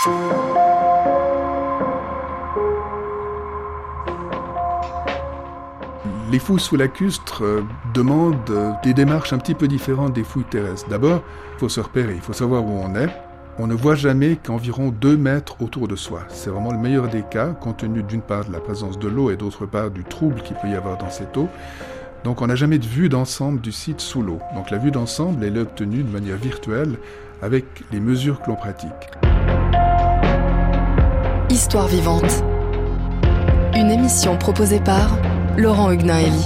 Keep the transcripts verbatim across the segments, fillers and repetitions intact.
Les fouilles sous lacustre euh, demandent euh, des démarches un petit peu différentes des fouilles terrestres. D'abord, il faut se repérer, il faut savoir où on est. On ne voit jamais qu'environ deux mètres autour de soi. C'est vraiment le meilleur des cas, compte tenu d'une part de la présence de l'eau et d'autre part du trouble qu'il peut y avoir dans cette eau. Donc on n'a jamais de vue d'ensemble du site sous l'eau. Donc la vue d'ensemble, elle est obtenue de manière virtuelle avec les mesures que l'on pratique. Histoire vivante. Une émission proposée par Laurent Huguenin-Elie.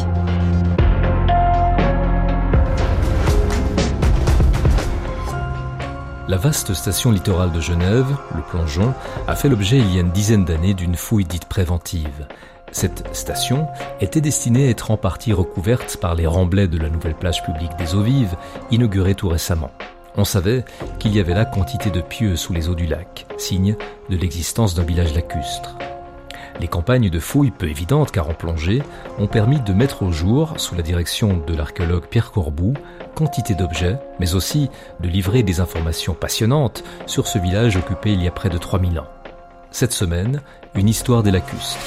La vaste station littorale de Genève, le Plongeon, a fait l'objet il y a une dizaine d'années d'une fouille dite préventive. Cette station était destinée à être en partie recouverte par les remblais de la nouvelle plage publique des Eaux Vives, inaugurée tout récemment. On savait qu'il y avait là quantité de pieux sous les eaux du lac, signe de l'existence d'un village lacustre. Les campagnes de fouilles peu évidentes car en plongée ont permis de mettre au jour, sous la direction de l'archéologue Pierre Corboux, quantité d'objets, mais aussi de livrer des informations passionnantes sur ce village occupé il y a près de trois mille ans. Cette semaine, une histoire des lacustres.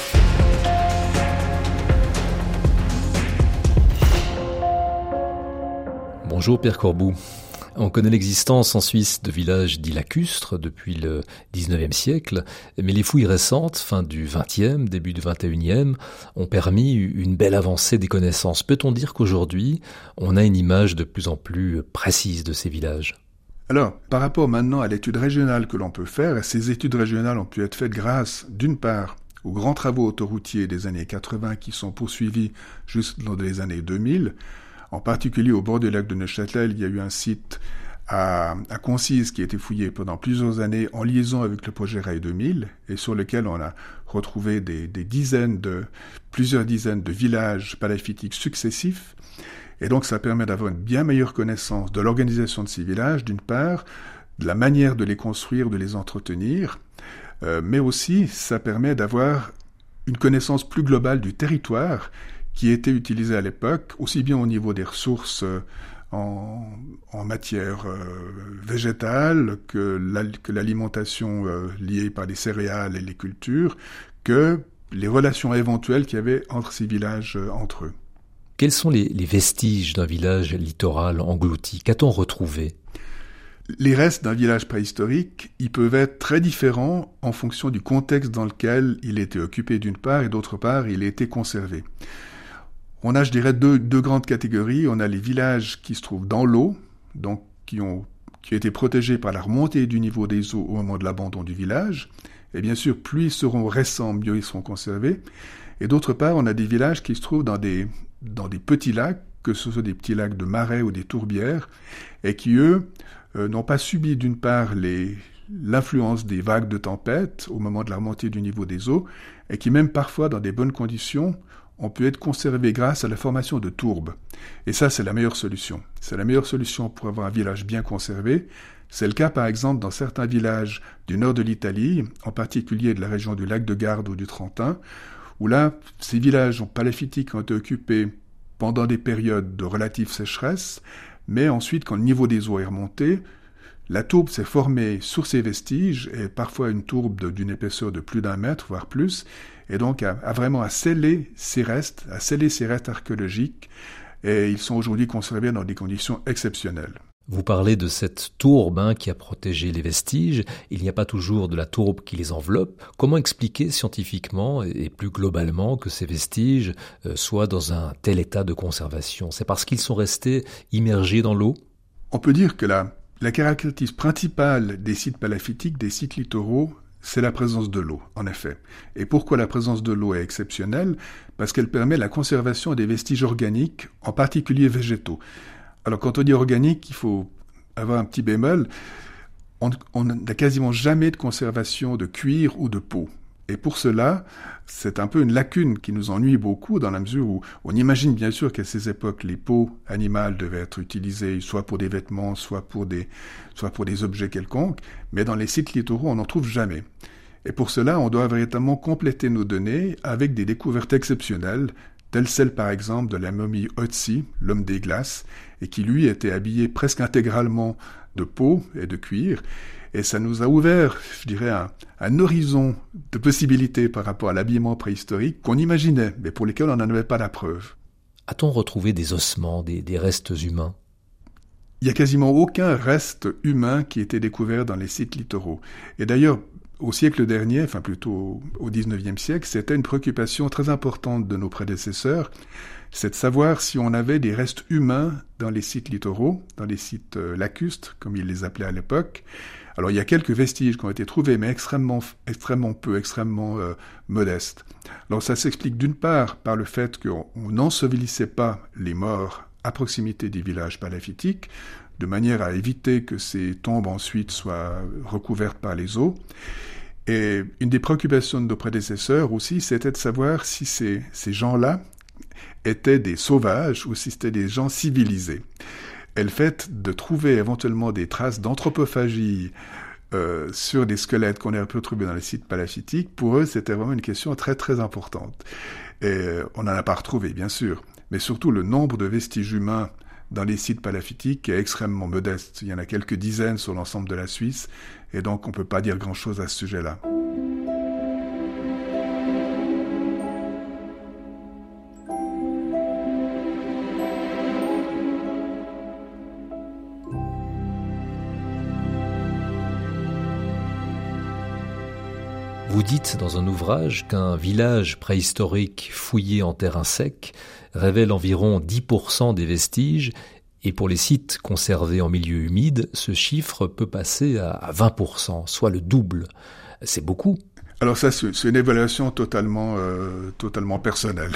Bonjour Pierre Corboux. On connaît l'existence en Suisse de villages dits lacustres depuis le dix-neuvième siècle, mais les fouilles récentes, fin du vingtième, début du vingt et unième, ont permis une belle avancée des connaissances. Peut-on dire qu'aujourd'hui, on a une image de plus en plus précise de ces villages ? Alors, par rapport maintenant à l'étude régionale que l'on peut faire, ces études régionales ont pu être faites grâce, d'une part, aux grands travaux autoroutiers des années quatre-vingts qui sont poursuivis jusqu'aux les années deux mille. En particulier au bord du lac de Neuchâtel, il y a eu un site à, à Concise qui a été fouillé pendant plusieurs années en liaison avec le projet Rail deux mille et sur lequel on a retrouvé des, des dizaines de, plusieurs dizaines de villages palafitiques successifs. Et donc ça permet d'avoir une bien meilleure connaissance de l'organisation de ces villages, d'une part, de la manière de les construire, de les entretenir, euh, mais aussi ça permet d'avoir une connaissance plus globale du territoire qui était utilisé à l'époque, aussi bien au niveau des ressources en, en matière euh, végétale que, la, que l'alimentation euh, liée par les céréales et les cultures, que les relations éventuelles qu'il y avait entre ces villages euh, entre eux. Quels sont les, les vestiges d'un village littoral englouti ? Qu'a-t-on retrouvé ? Les restes d'un village préhistorique, ils peuvent être très différents en fonction du contexte dans lequel il était occupé d'une part et d'autre part il a été conservé. On a, je dirais, deux, deux grandes catégories. On a les villages qui se trouvent dans l'eau, donc qui ont, qui ont été protégés par la remontée du niveau des eaux au moment de l'abandon du village. Et bien sûr, plus ils seront récents, mieux ils seront conservés. Et d'autre part, on a des villages qui se trouvent dans des, dans des petits lacs, que ce soit des petits lacs de marais ou des tourbières, et qui, eux, euh, n'ont pas subi d'une part les, l'influence des vagues de tempête au moment de la remontée du niveau des eaux, et qui même parfois, dans des bonnes conditions, on peut être conservé grâce à la formation de tourbes. Et ça, c'est la meilleure solution. C'est la meilleure solution pour avoir un village bien conservé. C'est le cas, par exemple, dans certains villages du nord de l'Italie, en particulier de la région du lac de Garde ou du Trentin, où là, ces villages palafitiques ont été occupés pendant des périodes de relative sécheresse, mais ensuite, quand le niveau des eaux est remonté, la tourbe s'est formée sur ces vestiges, et parfois une tourbe de, d'une épaisseur de plus d'un mètre, voire plus, et donc a, a vraiment à sceller ces restes, à sceller ces restes archéologiques, et ils sont aujourd'hui conservés dans des conditions exceptionnelles. Vous parlez de cette tourbe hein, qui a protégé les vestiges. Il n'y a pas toujours de la tourbe qui les enveloppe. Comment expliquer scientifiquement et plus globalement que ces vestiges euh, soient dans un tel état de conservation ? C'est parce qu'ils sont restés immergés dans l'eau ? On peut dire que la, la caractéristique principale des sites palafitiques, des sites littoraux, c'est la présence de l'eau, en effet. Et pourquoi la présence de l'eau est exceptionnelle ? Parce qu'elle permet la conservation des vestiges organiques, en particulier végétaux. Alors quand on dit organique, il faut avoir un petit bémol. On n'a quasiment jamais de conservation de cuir ou de peau. Et pour cela, c'est un peu une lacune qui nous ennuie beaucoup dans la mesure où on imagine bien sûr qu'à ces époques, les peaux animales devaient être utilisées soit pour des vêtements, soit pour des, soit pour des objets quelconques, mais dans les sites littoraux, on n'en trouve jamais. Et pour cela, on doit véritablement compléter nos données avec des découvertes exceptionnelles, telle celle par exemple de la momie Otzi, l'homme des glaces, et qui lui était habillé presque intégralement de peau et de cuir. Et ça nous a ouvert, je dirais, un, un horizon de possibilités par rapport à l'habillement préhistorique qu'on imaginait, mais pour lesquels on n'en avait pas la preuve. A-t-on retrouvé des ossements, des, des restes humains ? Il n'y a quasiment aucun reste humain qui était découvert dans les sites littoraux. Et d'ailleurs, au siècle dernier, enfin plutôt au dix-neuvième siècle, c'était une préoccupation très importante de nos prédécesseurs, c'est de savoir si on avait des restes humains dans les sites littoraux, dans les sites euh, lacustres, comme ils les appelaient à l'époque. Alors il y a quelques vestiges qui ont été trouvés, mais extrêmement, extrêmement peu, extrêmement euh, modestes. Alors ça s'explique d'une part par le fait qu'on n'ensevelissait pas les morts à proximité des villages palafitiques, de manière à éviter que ces tombes ensuite soient recouvertes par les eaux. Et une des préoccupations de nos prédécesseurs aussi, c'était de savoir si ces, ces gens-là étaient des sauvages ou si c'était des gens civilisés. Et le fait de trouver éventuellement des traces d'anthropophagie euh, sur des squelettes qu'on aurait pu trouver dans les sites palafitiques, pour eux, c'était vraiment une question très très importante. Et euh, on n'en a pas retrouvé, bien sûr, mais surtout le nombre de vestiges humains dans les sites palafitiques est extrêmement modeste. Il y en a quelques dizaines sur l'ensemble de la Suisse, et donc on ne peut pas dire grand-chose à ce sujet-là. Vous dites dans un ouvrage qu'un village préhistorique fouillé en terrain sec révèle environ dix pour cent des vestiges, et pour les sites conservés en milieu humide, ce chiffre peut passer à vingt pour cent, soit le double. C'est beaucoup. Alors ça, c'est une évaluation totalement, euh, totalement personnelle.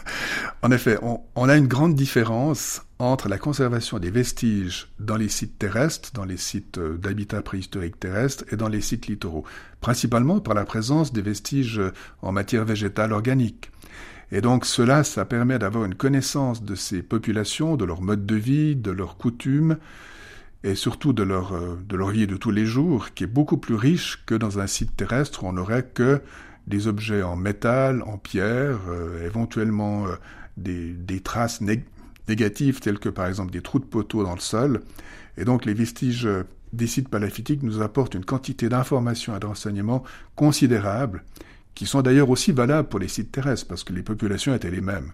En effet, on, on a une grande différence entre la conservation des vestiges dans les sites terrestres, dans les sites d'habitat préhistorique terrestre et dans les sites littoraux, principalement par la présence des vestiges en matière végétale organique. Et donc cela, ça permet d'avoir une connaissance de ces populations, de leur mode de vie, de leurs coutumes, et surtout de leur, de leur vie de tous les jours, qui est beaucoup plus riche que dans un site terrestre où on n'aurait que des objets en métal, en pierre, euh, éventuellement euh, des, des traces nég- négatives telles que par exemple des trous de poteaux dans le sol. Et donc les vestiges des sites palafitiques nous apportent une quantité d'informations et d'enseignements considérables, qui sont d'ailleurs aussi valables pour les sites terrestres, parce que les populations étaient les mêmes.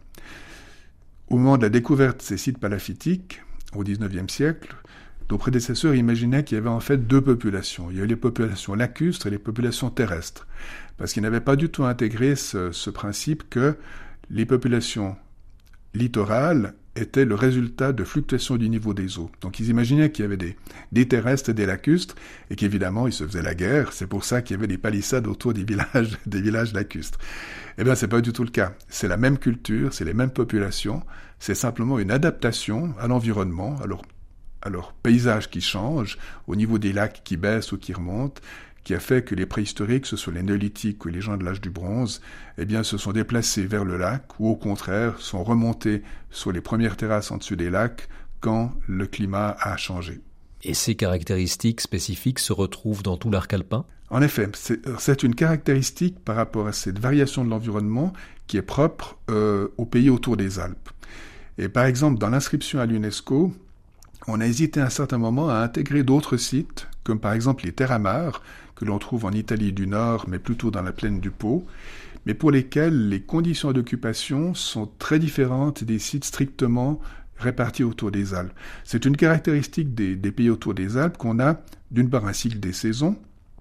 Au moment de la découverte de ces sites palafitiques, au dix-neuvième siècle, nos prédécesseurs imaginaient qu'il y avait en fait deux populations. Il y avait les populations lacustres et les populations terrestres, parce qu'ils n'avaient pas du tout intégré ce, ce principe que les populations littorales étaient le résultat de fluctuations du niveau des eaux. Donc ils imaginaient qu'il y avait des, des terrestres et des lacustres, et qu'évidemment ils se faisaient la guerre. C'est pour ça qu'il y avait des palissades autour des villages, des villages lacustres. Eh bien, c'est pas du tout le cas. C'est la même culture, c'est les mêmes populations, c'est simplement une adaptation à l'environnement, à leur à leur paysage qui change, au niveau des lacs qui baissent ou qui remontent, qui a fait que les préhistoriques, ce soit les néolithiques ou les gens de l'âge du bronze, eh bien, se sont déplacés vers le lac, ou au contraire, sont remontés sur les premières terrasses en dessus des lacs quand le climat a changé. Et ces caractéristiques spécifiques se retrouvent dans tout l'arc alpin ? En effet, c'est, c'est une caractéristique par rapport à cette variation de l'environnement qui est propre euh, aux pays autour des Alpes. Et par exemple, dans l'inscription à l'UNESCO, on a hésité à un certain moment à intégrer d'autres sites, comme par exemple les Terramar, que l'on trouve en Italie du Nord, mais plutôt dans la plaine du Pô, mais pour lesquels les conditions d'occupation sont très différentes des sites strictement répartis autour des Alpes. C'est une caractéristique des, des pays autour des Alpes qu'on a, d'une part, un cycle des saisons,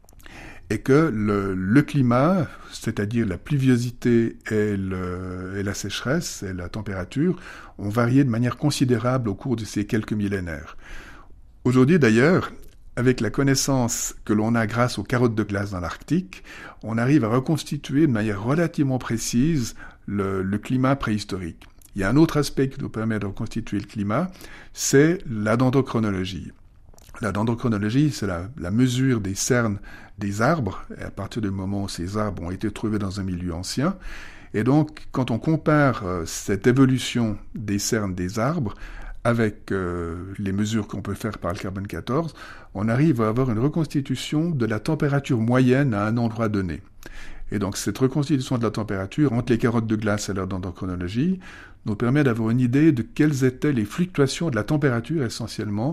et que le, le climat, c'est-à-dire la pluviosité et, le, et la sécheresse et la température, ont varié de manière considérable au cours de ces quelques millénaires. Aujourd'hui d'ailleurs, avec la connaissance que l'on a grâce aux carottes de glace dans l'Arctique, on arrive à reconstituer de manière relativement précise le, le climat préhistorique. Il y a un autre aspect qui nous permet de reconstituer le climat, c'est la dendrochronologie. La dendrochronologie, c'est la, la mesure des cernes des arbres, et à partir du moment où ces arbres ont été trouvés dans un milieu ancien. Et donc, quand on compare euh, cette évolution des cernes des arbres avec euh, les mesures qu'on peut faire par le carbone quatorze, on arrive à avoir une reconstitution de la température moyenne à un endroit donné. Et donc, cette reconstitution de la température entre les carottes de glace et leur dendrochronologie nous permet d'avoir une idée de quelles étaient les fluctuations de la température essentiellement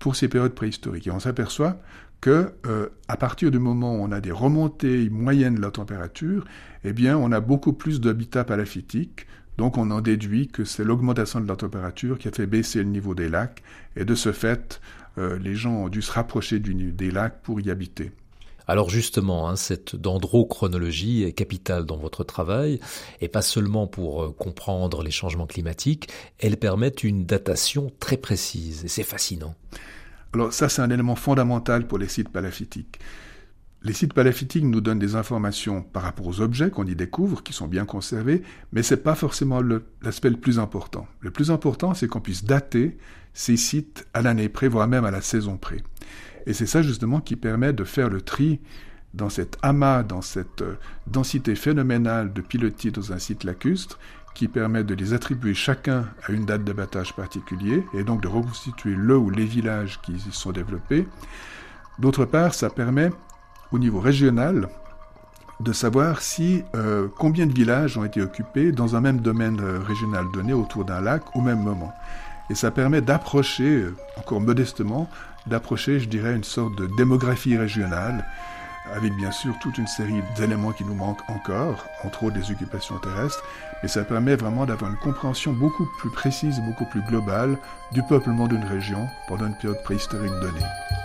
pour ces périodes préhistoriques. Et on s'aperçoit que euh, à partir du moment où on a des remontées moyennes de la température, eh bien, on a beaucoup plus d'habitats palafitiques. Donc, on en déduit que c'est l'augmentation de la température qui a fait baisser le niveau des lacs. Et de ce fait, euh, les gens ont dû se rapprocher du, des lacs pour y habiter. Alors justement, hein, cette dendrochronologie est capitale dans votre travail, et pas seulement pour euh, comprendre les changements climatiques, elle permet une datation très précise, et c'est fascinant. Alors ça, c'est un élément fondamental pour les sites palafitiques. Les sites palafitiques nous donnent des informations par rapport aux objets qu'on y découvre, qui sont bien conservés, mais c'est pas forcément le, l'aspect le plus important. Le plus important, c'est qu'on puisse dater ces sites à l'année près, voire même à la saison près. Et c'est ça justement qui permet de faire le tri dans cet amas, dans cette euh, densité phénoménale de pilotis dans un site lacustre, qui permet de les attribuer chacun à une date d'abattage particulier, et donc de reconstituer le ou les villages qui y sont développés. D'autre part, ça permet, au niveau régional, de savoir si euh, combien de villages ont été occupés dans un même domaine euh, régional donné autour d'un lac au même moment. Et ça permet d'approcher, euh, encore modestement, d'approcher, je dirais, une sorte de démographie régionale, avec bien sûr toute une série d'éléments qui nous manquent encore, entre autres des occupations terrestres, mais ça permet vraiment d'avoir une compréhension beaucoup plus précise, beaucoup plus globale du peuplement d'une région pendant une période préhistorique donnée.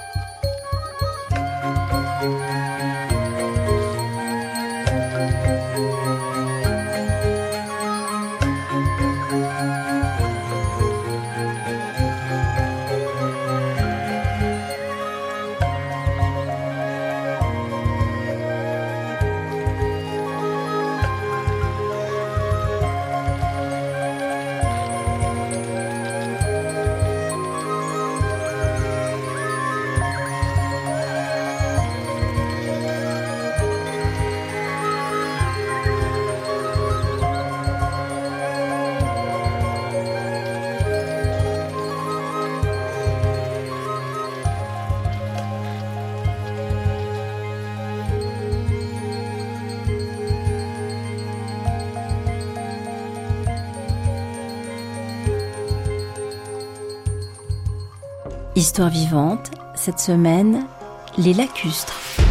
Histoire vivante, cette semaine, les lacustres.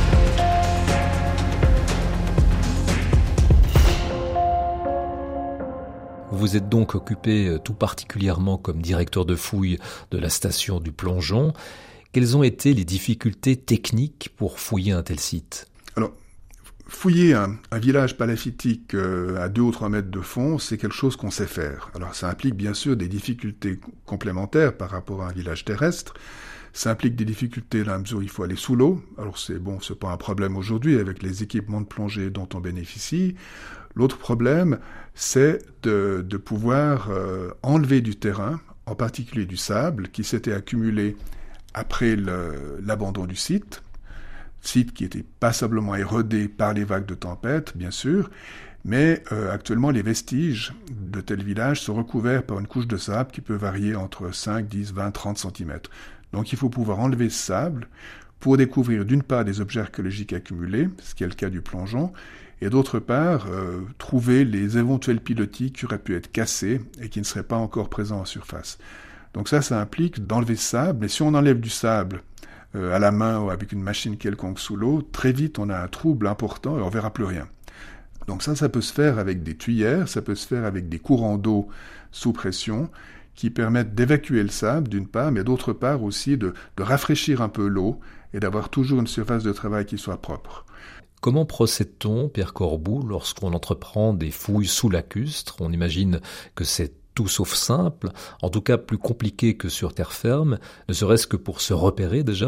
Vous êtes donc occupé tout particulièrement comme directeur de fouilles de la station du Plongeon. Quelles ont été les difficultés techniques pour fouiller un tel site ? Alors, fouiller un, un village palaffitique euh, à deux ou trois mètres de fond, c'est quelque chose qu'on sait faire. Alors, ça implique bien sûr des difficultés complémentaires par rapport à un village terrestre. Ça implique des difficultés dans la mesure où il faut aller sous l'eau. Alors, c'est bon, c'est pas un problème aujourd'hui avec les équipements de plongée dont on bénéficie. L'autre problème, c'est de, de pouvoir euh, enlever du terrain, en particulier du sable, qui s'était accumulé après le, l'abandon du site. Site qui était passablement érodé par les vagues de tempête, bien sûr, mais euh, actuellement les vestiges de tels villages sont recouverts par une couche de sable qui peut varier entre cinq, dix, vingt, trente centimètres. Donc il faut pouvoir enlever ce sable pour découvrir d'une part des objets archéologiques accumulés, ce qui est le cas du Plongeon, et d'autre part euh, trouver les éventuels pilotis qui auraient pu être cassés et qui ne seraient pas encore présents en surface. Donc ça, ça implique d'enlever ce sable, mais si on enlève du sable à la main ou avec une machine quelconque sous l'eau, très vite on a un trouble important et on verra plus rien. Donc ça, ça peut se faire avec des tuyères, ça peut se faire avec des courants d'eau sous pression qui permettent d'évacuer le sable d'une part, mais d'autre part aussi de, de rafraîchir un peu l'eau et d'avoir toujours une surface de travail qui soit propre. Comment procède-t-on, Pierre Corboult, lorsqu'on entreprend des fouilles sous lacustre ? On imagine que c'est tout sauf simple, en tout cas plus compliqué que sur terre ferme, ne serait-ce que pour se repérer déjà ?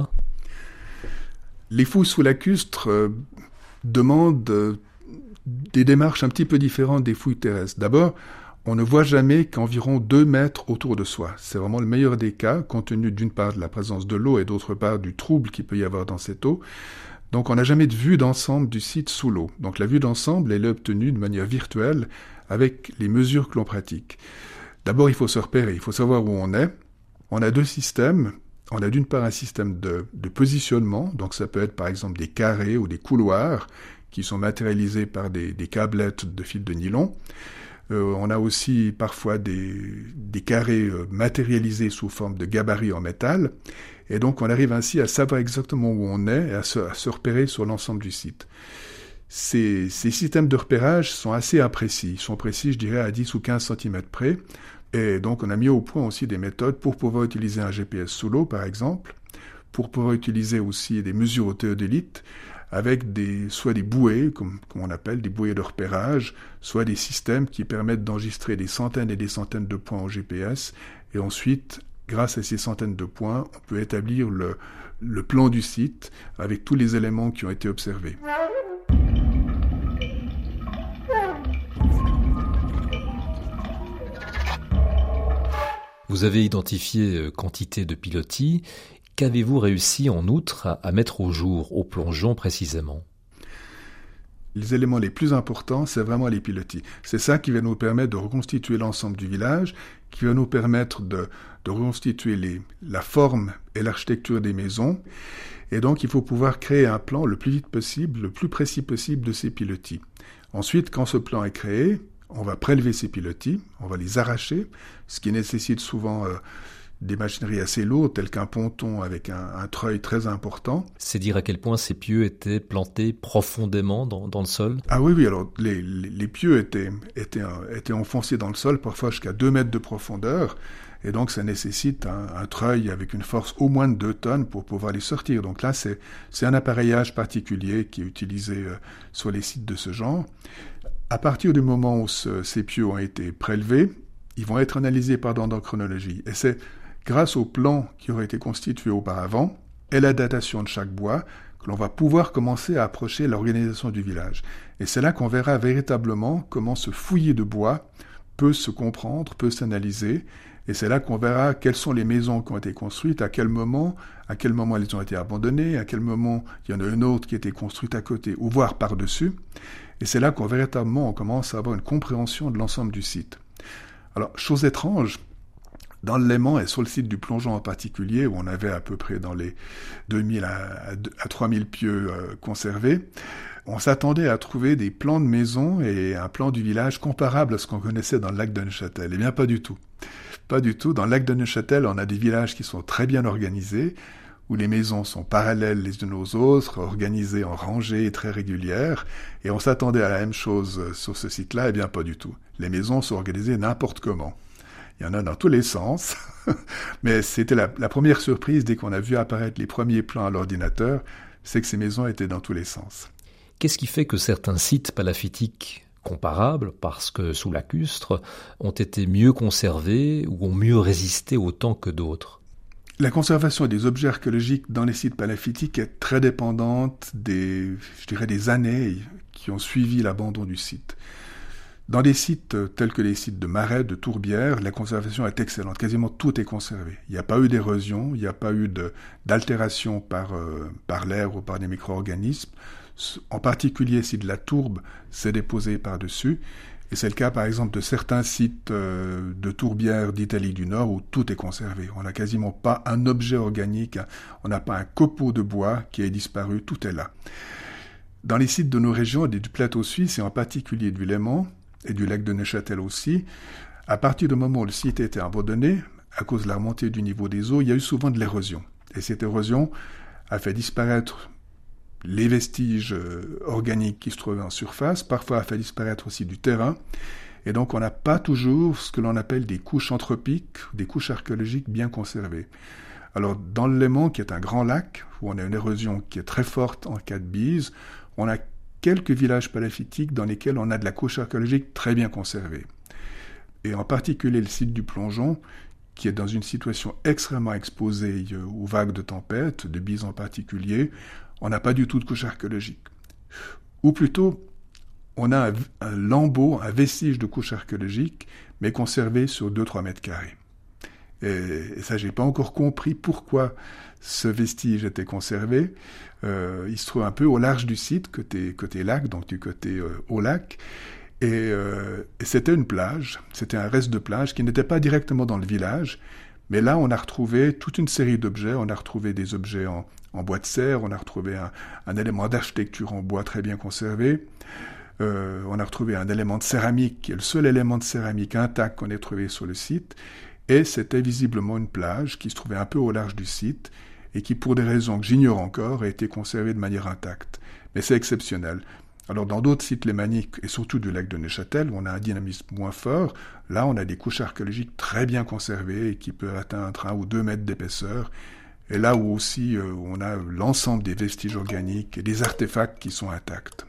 Les fouilles sous lacustre euh, demandent euh, des démarches un petit peu différentes des fouilles terrestres. D'abord, on ne voit jamais qu'environ deux mètres autour de soi. C'est vraiment le meilleur des cas, compte tenu d'une part de la présence de l'eau et d'autre part du trouble qu'il peut y avoir dans cette eau. Donc on n'a jamais de vue d'ensemble du site sous l'eau. Donc la vue d'ensemble, elle est obtenue de manière virtuelle avec les mesures que l'on pratique. D'abord, il faut se repérer, il faut savoir où on est. On a deux systèmes. On a d'une part un système de, de positionnement, donc ça peut être par exemple des carrés ou des couloirs qui sont matérialisés par des, des câblettes de fil de nylon. Euh, on a aussi parfois des, des carrés euh, matérialisés sous forme de gabarits en métal. Et donc on arrive ainsi à savoir exactement où on est et à se, à se repérer sur l'ensemble du site. Ces, ces systèmes de repérage sont assez imprécis. Ils sont précis, je dirais, à dix ou quinze centimètres près. Et donc on a mis au point aussi des méthodes pour pouvoir utiliser un G P S sous l'eau, par exemple, pour pouvoir utiliser aussi des mesures au théodolite, avec des, soit des bouées, comme, comme on appelle, des bouées de repérage, soit des systèmes qui permettent d'enregistrer des centaines et des centaines de points au G P S, et ensuite, grâce à ces centaines de points, on peut établir le, le plan du site avec tous les éléments qui ont été observés. Vous avez identifié quantité de pilotis. Qu'avez-vous réussi en outre à, à mettre au jour, au plongeon précisément ? Les éléments les plus importants, c'est vraiment les pilotis. C'est ça qui va nous permettre de reconstituer l'ensemble du village, qui va nous permettre de, de reconstituer les, la forme et l'architecture des maisons. Et donc, il faut pouvoir créer un plan le plus vite possible, le plus précis possible de ces pilotis. Ensuite, quand ce plan est créé, on va prélever ces pilotis, on va les arracher, ce qui nécessite souvent euh, des machineries assez lourdes, telles qu'un ponton avec un, un treuil très important. C'est dire à quel point ces pieux étaient plantés profondément dans, dans le sol ? Ah oui, oui, alors les, les, les pieux étaient, étaient, étaient enfoncés dans le sol, parfois jusqu'à deux mètres de profondeur, et donc ça nécessite un, un treuil avec une force au moins de deux tonnes pour pouvoir les sortir. Donc là, c'est, c'est un appareillage particulier qui est utilisé euh, sur les sites de ce genre. À partir du moment où ce, ces pieux ont été prélevés, ils vont être analysés par dendrochronologie. Et c'est grâce au plan qui aurait été constitué auparavant et la datation de chaque bois que l'on va pouvoir commencer à approcher l'organisation du village. Et c'est là qu'on verra véritablement comment ce fouillis de bois peut se comprendre, peut s'analyser. Et c'est là qu'on verra quelles sont les maisons qui ont été construites, à quel moment, à quel moment elles ont été abandonnées, à quel moment il y en a une autre qui a été construite à côté, ou voire par-dessus. Et c'est là qu'on véritablement on commence à avoir une compréhension de l'ensemble du site. Alors, chose étrange, dans le Léman et sur le site du plongeon en particulier, où on avait à peu près dans les deux mille à trois mille pieux euh, conservés, on s'attendait à trouver des plans de maisons et un plan du village comparable à ce qu'on connaissait dans le lac de Neuchâtel. Eh bien, pas du tout. Pas du tout. Dans le lac de Neuchâtel, on a des villages qui sont très bien organisés, où les maisons sont parallèles les unes aux autres, organisées en rangées et très régulières, et on s'attendait à la même chose sur ce site-là, eh bien pas du tout. Les maisons sont organisées n'importe comment. Il y en a dans tous les sens, mais c'était la, la première surprise dès qu'on a vu apparaître les premiers plans à l'ordinateur, c'est que ces maisons étaient dans tous les sens. Qu'est-ce qui fait que certains sites palafitiques comparables, parce que sous lacustre, ont été mieux conservés ou ont mieux résisté au temps que d'autres ? La conservation des objets archéologiques dans les sites palafitiques est très dépendante des, je dirais, des années qui ont suivi l'abandon du site. Dans des sites tels que les sites de Marais, de Tourbière, la conservation est excellente. Quasiment tout est conservé. Il n'y a pas eu d'érosion, il n'y a pas eu de, d'altération par, euh, par l'air ou par des micro-organismes. En particulier, si de la tourbe s'est déposée par-dessus. Et c'est le cas, par exemple, de certains sites euh, de tourbières d'Italie du Nord où tout est conservé. On n'a quasiment pas un objet organique, on n'a pas un copeau de bois qui ait disparu, tout est là. Dans les sites de nos régions et du plateau suisse, et en particulier du Léman et du lac de Neuchâtel aussi, à partir du moment où le site a été abandonné, à cause de la remontée du niveau des eaux, il y a eu souvent de l'érosion. Et cette érosion a fait disparaître les vestiges euh, organiques qui se trouvaient en surface, parfois a fait disparaître aussi du terrain, et donc on n'a pas toujours ce que l'on appelle des couches anthropiques, des couches archéologiques bien conservées. Alors dans le Léman, qui est un grand lac, où on a une érosion qui est très forte en cas de bise, on a quelques villages palafitiques dans lesquels on a de la couche archéologique très bien conservée. Et en particulier le site du plongeon, qui est dans une situation extrêmement exposée aux vagues de tempête, de bise en particulier, on n'a pas du tout de couche archéologique. Ou plutôt, on a un, un lambeau, un vestige de couche archéologique, mais conservé sur deux à trois mètres carrés. Et, et ça, j'ai pas encore compris pourquoi ce vestige était conservé. Euh, il se trouve un peu au large du site, côté, côté lac, donc du côté euh, au lac. Et, euh, et c'était une plage, c'était un reste de plage qui n'était pas directement dans le village, mais là, on a retrouvé toute une série d'objets. On a retrouvé des objets en, en bois de serre, on a retrouvé un, un élément d'architecture en bois très bien conservé. Euh, on a retrouvé un élément de céramique, qui est le seul élément de céramique intact qu'on ait trouvé sur le site. Et c'était visiblement une plage qui se trouvait un peu au large du site. et qui, pour des raisons que j'ignore encore, a été conservé de manière intacte. Mais c'est exceptionnel. Alors dans d'autres sites lémaniques, et surtout du lac de Neuchâtel, où on a un dynamisme moins fort, là on a des couches archéologiques très bien conservées et qui peuvent atteindre un ou deux mètres d'épaisseur. Et là où aussi euh, on a l'ensemble des vestiges organiques et des artefacts qui sont intacts.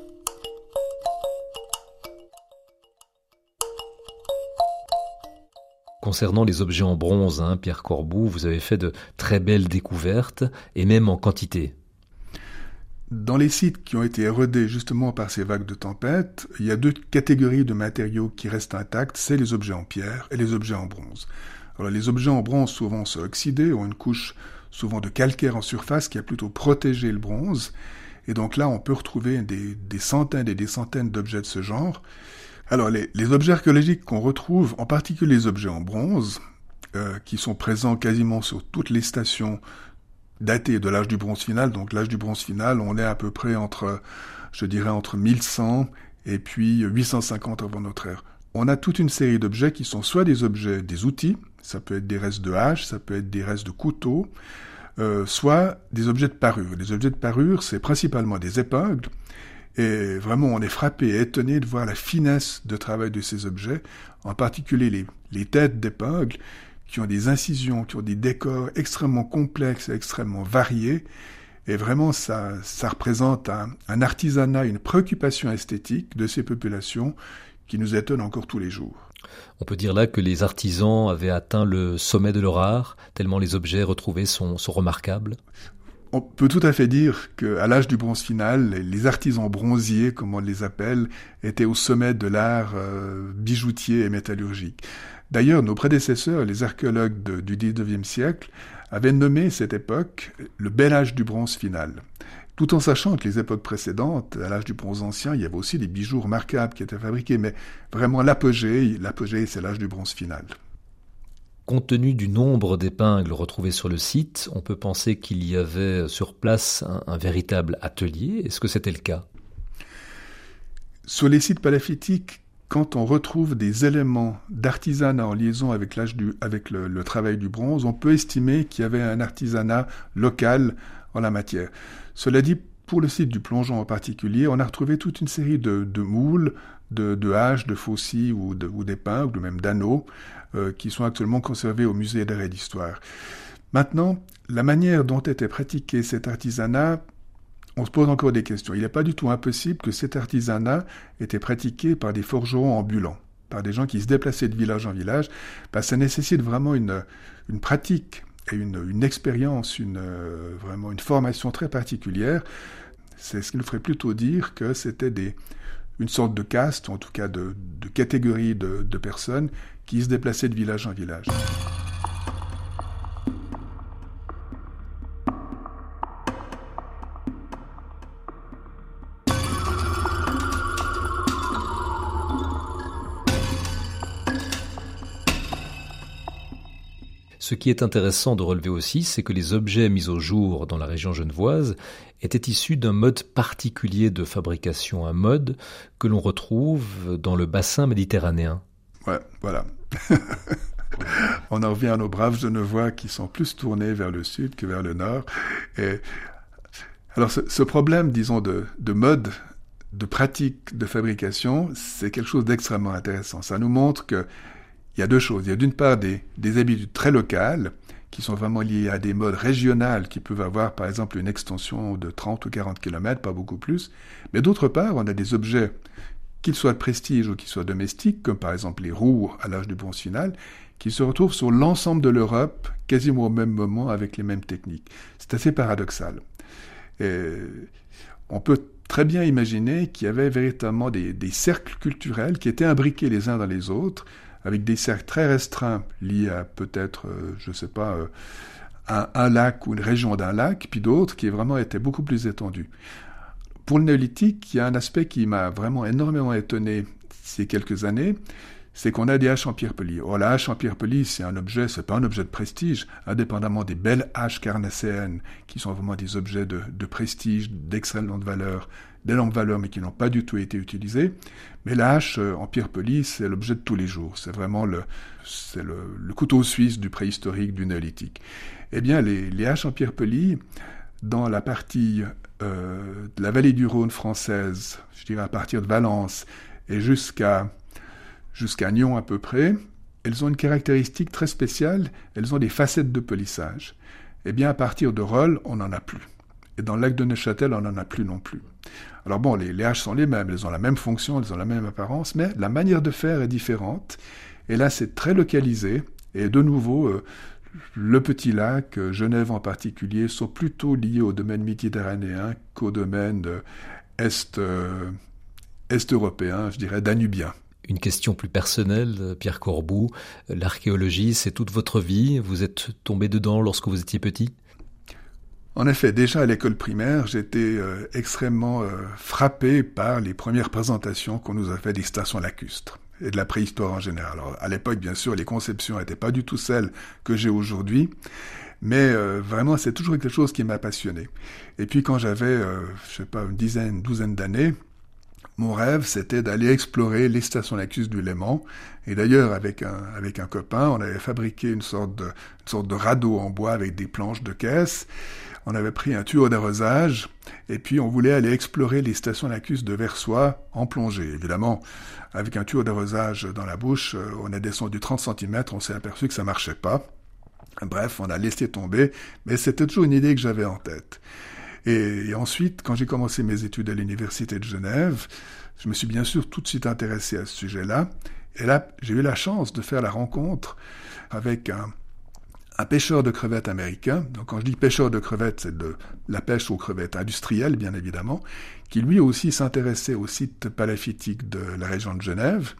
Concernant les objets en bronze, hein, Pierre Corboud, vous avez fait de très belles découvertes, et même en quantité. Dans les sites qui ont été érodés justement par ces vagues de tempête, il y a deux catégories de matériaux qui restent intacts, c'est les objets en pierre et les objets en bronze. Alors les objets en bronze souvent sont oxydés, ont une couche souvent de calcaire en surface qui a plutôt protégé le bronze, et donc là on peut retrouver des, des centaines et des centaines d'objets de ce genre. Alors les, les objets archéologiques qu'on retrouve, en particulier les objets en bronze, euh, qui sont présents quasiment sur toutes les stations daté de l'âge du bronze final. Donc l'âge du bronze final, on est à peu près entre, je dirais, entre mille cent et puis huit cent cinquante avant notre ère. On a toute une série d'objets qui sont soit des objets, des outils, ça peut être des restes de haches, ça peut être des restes de couteaux, euh, soit des objets de parure. Les objets de parure, c'est principalement des épingles, et vraiment on est frappé et étonné de voir la finesse de travail de ces objets, en particulier les, les têtes d'épingles, qui ont des incisions, qui ont des décors extrêmement complexes et extrêmement variés. Et vraiment, ça, ça représente un, un artisanat, une préoccupation esthétique de ces populations qui nous étonne encore tous les jours. On peut dire là que les artisans avaient atteint le sommet de leur art, tellement les objets retrouvés sont, sont remarquables. On peut tout à fait dire qu'à l'âge du bronze final, les artisans bronziers, comme on les appelle, étaient au sommet de l'art euh, bijoutier et métallurgique. D'ailleurs, nos prédécesseurs, les archéologues de, du dix-neuvième siècle, avaient nommé cette époque le bel âge du bronze final. Tout en sachant que les époques précédentes, à l'âge du bronze ancien, il y avait aussi des bijoux remarquables qui étaient fabriqués, mais vraiment l'apogée, l'apogée, c'est l'âge du bronze final. Compte tenu du nombre d'épingles retrouvées sur le site, on peut penser qu'il y avait sur place un, un véritable atelier. Est-ce que c'était le cas ? Sur les sites palafitiques, quand on retrouve des éléments d'artisanat en liaison avec, l'âge du, avec le, le travail du bronze, on peut estimer qu'il y avait un artisanat local en la matière. Cela dit, pour le site du Plongeon en particulier, on a retrouvé toute une série de, de moules, de, de haches, de faucilles ou, de, ou d'épingles, ou même d'anneaux, euh, qui sont actuellement conservés au musée d'art et d'histoire. Maintenant, la manière dont était pratiqué cet artisanat, on se pose encore des questions. Il n'est pas du tout impossible que cet artisanat était pratiqué par des forgerons ambulants, par des gens qui se déplaçaient de village en village, parce que ça nécessite vraiment une, une pratique et une, une expérience, une, euh, vraiment une formation très particulière. C'est ce qui nous ferait plutôt dire que c'était des, une sorte de caste, ou en tout cas de, de catégorie de, de personnes qui se déplaçaient de village en village. Ce qui est intéressant de relever aussi, c'est que les objets mis au jour dans la région genevoise étaient issus d'un mode particulier de fabrication, un mode que l'on retrouve dans le bassin méditerranéen. Ouais, voilà. On en revient à nos braves Genevois qui sont plus tournés vers le sud que vers le nord. Et alors ce, ce problème, disons, de, de mode, de pratique de fabrication, c'est quelque chose d'extrêmement intéressant. Ça nous montre que il y a deux choses. Il y a d'une part des, des habitudes très locales qui sont vraiment liées à des modes régionales qui peuvent avoir par exemple une extension de trente ou quarante kilomètres, pas beaucoup plus. Mais d'autre part, on a des objets, qu'ils soient de prestige ou qu'ils soient domestiques, comme par exemple les roues à l'âge du bronze final, qui se retrouvent sur l'ensemble de l'Europe quasiment au même moment avec les mêmes techniques. C'est assez paradoxal. Et on peut très bien imaginer qu'il y avait véritablement des, des cercles culturels qui étaient imbriqués les uns dans les autres, avec des cercles très restreints liés à peut-être, euh, je ne sais pas, euh, un, un lac ou une région d'un lac, puis d'autres qui vraiment étaient beaucoup plus étendus. Pour le néolithique, il y a un aspect qui m'a vraiment énormément étonné ces quelques années, c'est qu'on a des haches en pierre polie. Or, la hache en pierre polie, c'est un objet, c'est pas un objet de prestige, indépendamment des belles haches carnacéennes, qui sont vraiment des objets de, de prestige, d'excellente valeur, d'énorme valeur, mais qui n'ont pas du tout été utilisés. Mais la hache en pierre polie, c'est l'objet de tous les jours. C'est vraiment le, c'est le, le couteau suisse du préhistorique, du néolithique. Eh bien, les, les haches en pierre polie, dans la partie euh, de la vallée du Rhône française, je dirais à partir de Valence et jusqu'à jusqu'à Nyon à peu près, elles ont une caractéristique très spéciale, elles ont des facettes de polissage. Eh bien, à partir de Rolle, on n'en a plus. Et dans le lac de Neuchâtel, on n'en a plus non plus. Alors bon, les, les haches sont les mêmes, elles ont la même fonction, elles ont la même apparence, mais la manière de faire est différente. Et là, c'est très localisé. Et de nouveau, euh, le Petit Lac, euh, Genève en particulier, sont plutôt liés au domaine méditerranéen qu'au domaine euh, est, euh, est-européen, je dirais danubien. Une question plus personnelle, Pierre Corboult, l'archéologie, c'est toute votre vie, vous êtes tombé dedans lorsque vous étiez petit ? En effet, déjà à l'école primaire, j'étais euh, extrêmement euh, frappé par les premières présentations qu'on nous a fait des stations lacustres et de la préhistoire en général. Alors, à l'époque, bien sûr, les conceptions n'étaient pas du tout celles que j'ai aujourd'hui, mais euh, vraiment, c'est toujours quelque chose qui m'a passionné. Et puis, quand j'avais, euh, je sais pas, une dizaine, une douzaine d'années, mon rêve, c'était d'aller explorer les stations lacustres du Léman. Et d'ailleurs, avec un, avec un copain, on avait fabriqué une sorte de, une sorte de radeau en bois avec des planches de caisse. On avait pris un tuyau d'arrosage, et puis on voulait aller explorer les stations lacustres de Versoix en plongée. Évidemment, avec un tuyau d'arrosage dans la bouche, on a descendu trente centimètres, on s'est aperçu que ça marchait pas. Bref, on a laissé tomber, mais c'était toujours une idée que j'avais en tête. Et, et ensuite, quand j'ai commencé mes études à l'université de Genève, je me suis bien sûr tout de suite intéressé à ce sujet-là. Et là, j'ai eu la chance de faire la rencontre avec un, un pêcheur de crevettes américain. Donc quand je dis pêcheur de crevettes, c'est de la pêche aux crevettes industrielles, bien évidemment, qui lui aussi s'intéressait au site palaffitique de la région de Genève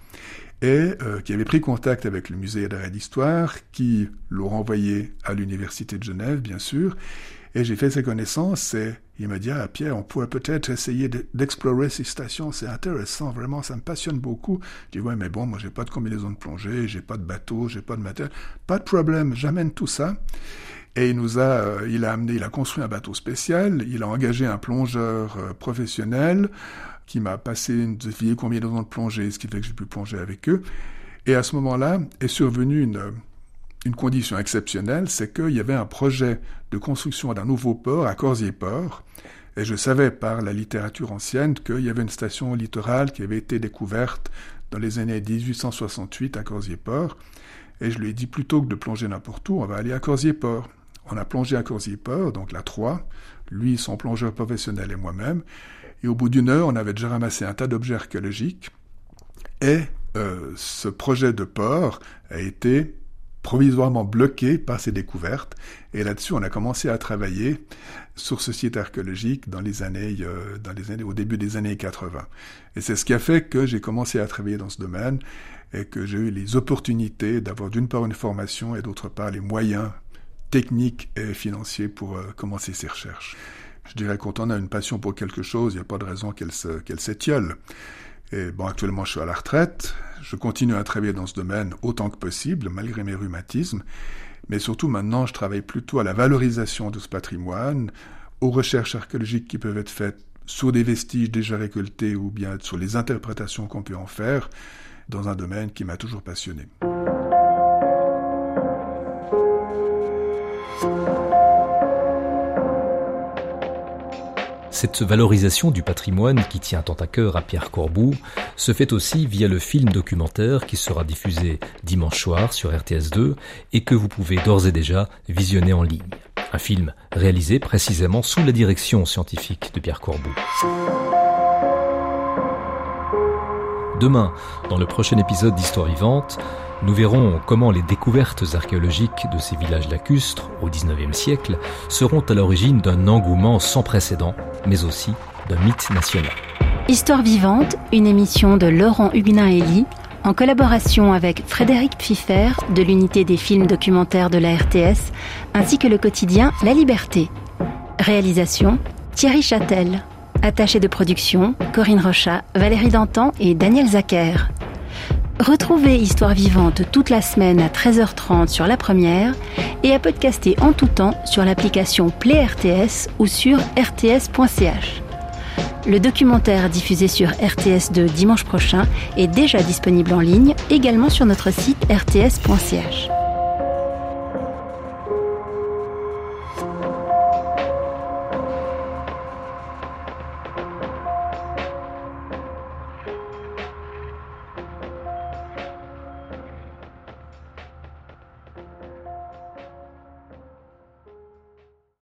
et euh, qui avait pris contact avec le musée d'art et d'histoire, qui l'ont renvoyé à l'université de Genève, bien sûr. Et j'ai fait ses connaissances et il m'a dit « Ah Pierre, on pourrait peut-être essayer d'explorer ces stations, c'est intéressant, vraiment, ça me passionne beaucoup. » Je dis « Ouais, mais bon, moi j'ai pas de combinaison de plongée, j'ai pas de bateau, j'ai pas de matériel. » « Pas de problème, j'amène tout ça. » Et il nous a, euh, il a amené, il a construit un bateau spécial, il a engagé un plongeur euh, professionnel qui m'a passé une vieille combinaison de plongée, ce qui fait que j'ai pu plonger avec eux. Et à ce moment-là est survenue une... Une condition exceptionnelle, c'est qu'il y avait un projet de construction d'un nouveau port à Corsier-Port, et je savais par la littérature ancienne qu'il y avait une station littorale qui avait été découverte dans les années dix-huit cent soixante-huit à Corsier-Port, et je lui ai dit plutôt que de plonger n'importe où, on va aller à Corsier-Port. On a plongé à Corsier-Port, donc la trois, lui, son plongeur professionnel et moi-même, et au bout d'une heure, on avait déjà ramassé un tas d'objets archéologiques, et euh, ce projet de port a été provisoirement bloqué par ces découvertes. Et là-dessus, on a commencé à travailler sur ce site archéologique dans les années, euh, dans les années, au début des années quatre-vingts. Et c'est ce qui a fait que j'ai commencé à travailler dans ce domaine et que j'ai eu les opportunités d'avoir d'une part une formation et d'autre part les moyens techniques et financiers pour euh, commencer ces recherches. Je dirais que quand on a une passion pour quelque chose, il n'y a pas de raison qu'elle se, qu'elle s'étiole. Et bon, actuellement, je suis à la retraite. Je continue à travailler dans ce domaine autant que possible, malgré mes rhumatismes. Mais surtout, maintenant, je travaille plutôt à la valorisation de ce patrimoine, aux recherches archéologiques qui peuvent être faites sur des vestiges déjà récoltés ou bien sur les interprétations qu'on peut en faire, dans un domaine qui m'a toujours passionné. Cette valorisation du patrimoine qui tient tant à cœur à Pierre Corboult se fait aussi via le film documentaire qui sera diffusé dimanche soir sur R T S deux et que vous pouvez d'ores et déjà visionner en ligne. Un film réalisé précisément sous la direction scientifique de Pierre Corboult. Demain, dans le prochain épisode d'Histoire vivante, nous verrons comment les découvertes archéologiques de ces villages lacustres au dix-neuvième siècle seront à l'origine d'un engouement sans précédent, mais aussi d'un mythe national. Histoire vivante, une émission de Laurent Huguenin-Elie, en collaboration avec Frédéric Pfiffer de l'unité des films documentaires de la R T S, ainsi que le quotidien La Liberté. Réalisation, Thierry Châtel. Attaché de production, Corinne Rochat, Valérie Dantan et Daniel Zacher. Retrouvez Histoire vivante toute la semaine à treize heures trente sur La Première et à podcaster en tout temps sur l'application Play R T S ou sur r t s point c h. Le documentaire diffusé sur R T S deux dimanche prochain est déjà disponible en ligne, également sur notre site r t s point c h.